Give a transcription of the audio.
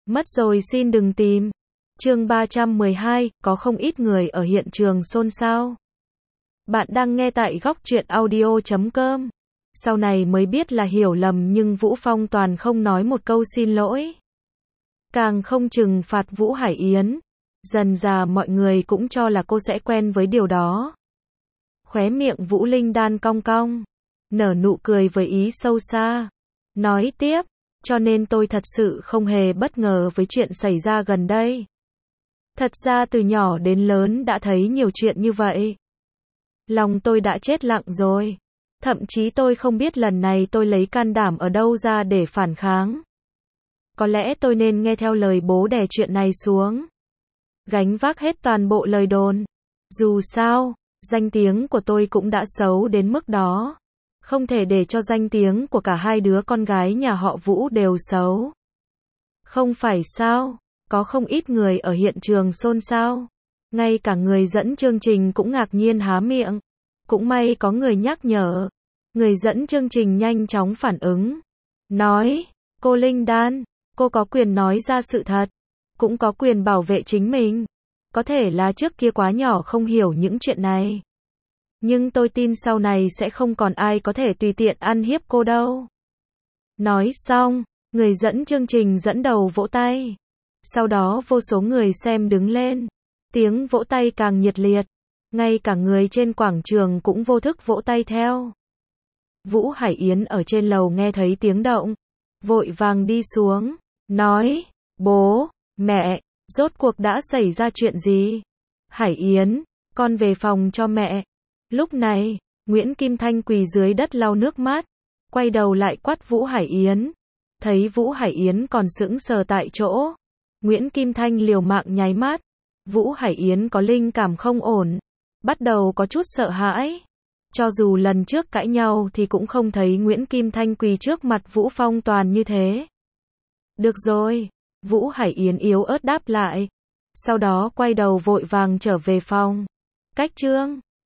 Mất rồi xin đừng tìm. Chương 312, có không ít người ở hiện trường xôn xao. Bạn đang nghe tại góc truyện audio.com. Sau này mới biết là hiểu lầm nhưng Vũ Phong Toàn không nói một câu xin lỗi. Càng không trừng phạt Vũ Hải Yến. Dần dà mọi người cũng cho là cô sẽ quen với điều đó. Khóe miệng Vũ Linh Đan cong cong, nở nụ cười với ý sâu xa. Nói tiếp, cho nên tôi thật sự không hề bất ngờ với chuyện xảy ra gần đây. Thật ra từ nhỏ đến lớn đã thấy nhiều chuyện như vậy. Lòng tôi đã chết lặng rồi. Thậm chí tôi không biết lần này tôi lấy can đảm ở đâu ra để phản kháng. Có lẽ tôi nên nghe theo lời bố đè chuyện này xuống. Gánh vác hết toàn bộ lời đồn. Dù sao, danh tiếng của tôi cũng đã xấu đến mức đó. Không thể để cho danh tiếng của cả hai đứa con gái nhà họ Vũ đều xấu. Không phải sao, có không ít người ở hiện trường xôn xao. Ngay cả người dẫn chương trình cũng ngạc nhiên há miệng. Cũng may có người nhắc nhở. Người dẫn chương trình nhanh chóng phản ứng. Nói, cô Linh Đan, cô có quyền nói ra sự thật. Cũng có quyền bảo vệ chính mình. Có thể là trước kia quá nhỏ không hiểu những chuyện này. Nhưng tôi tin sau này sẽ không còn ai có thể tùy tiện ăn hiếp cô đâu. Nói xong, người dẫn chương trình dẫn đầu vỗ tay. Sau đó vô số người xem đứng lên. Tiếng vỗ tay càng nhiệt liệt. Ngay cả người trên quảng trường cũng vô thức vỗ tay theo. Vũ Hải Yến ở trên lầu nghe thấy tiếng động. Vội vàng đi xuống. Nói, bố, mẹ, rốt cuộc đã xảy ra chuyện gì? Hải Yến, con về phòng cho mẹ. Lúc này, Nguyễn Kim Thanh quỳ dưới đất lau nước mắt. Quay đầu lại quát Vũ Hải Yến. Thấy Vũ Hải Yến còn sững sờ tại chỗ. Nguyễn Kim Thanh liều mạng nháy mắt. Vũ Hải Yến có linh cảm không ổn. Bắt đầu có chút sợ hãi. Cho dù lần trước cãi nhau thì cũng không thấy Nguyễn Kim Thanh quỳ trước mặt Vũ Phong Toàn như thế. Được rồi. Vũ Hải Yến yếu ớt đáp lại. Sau đó quay đầu vội vàng trở về phòng. Cách chương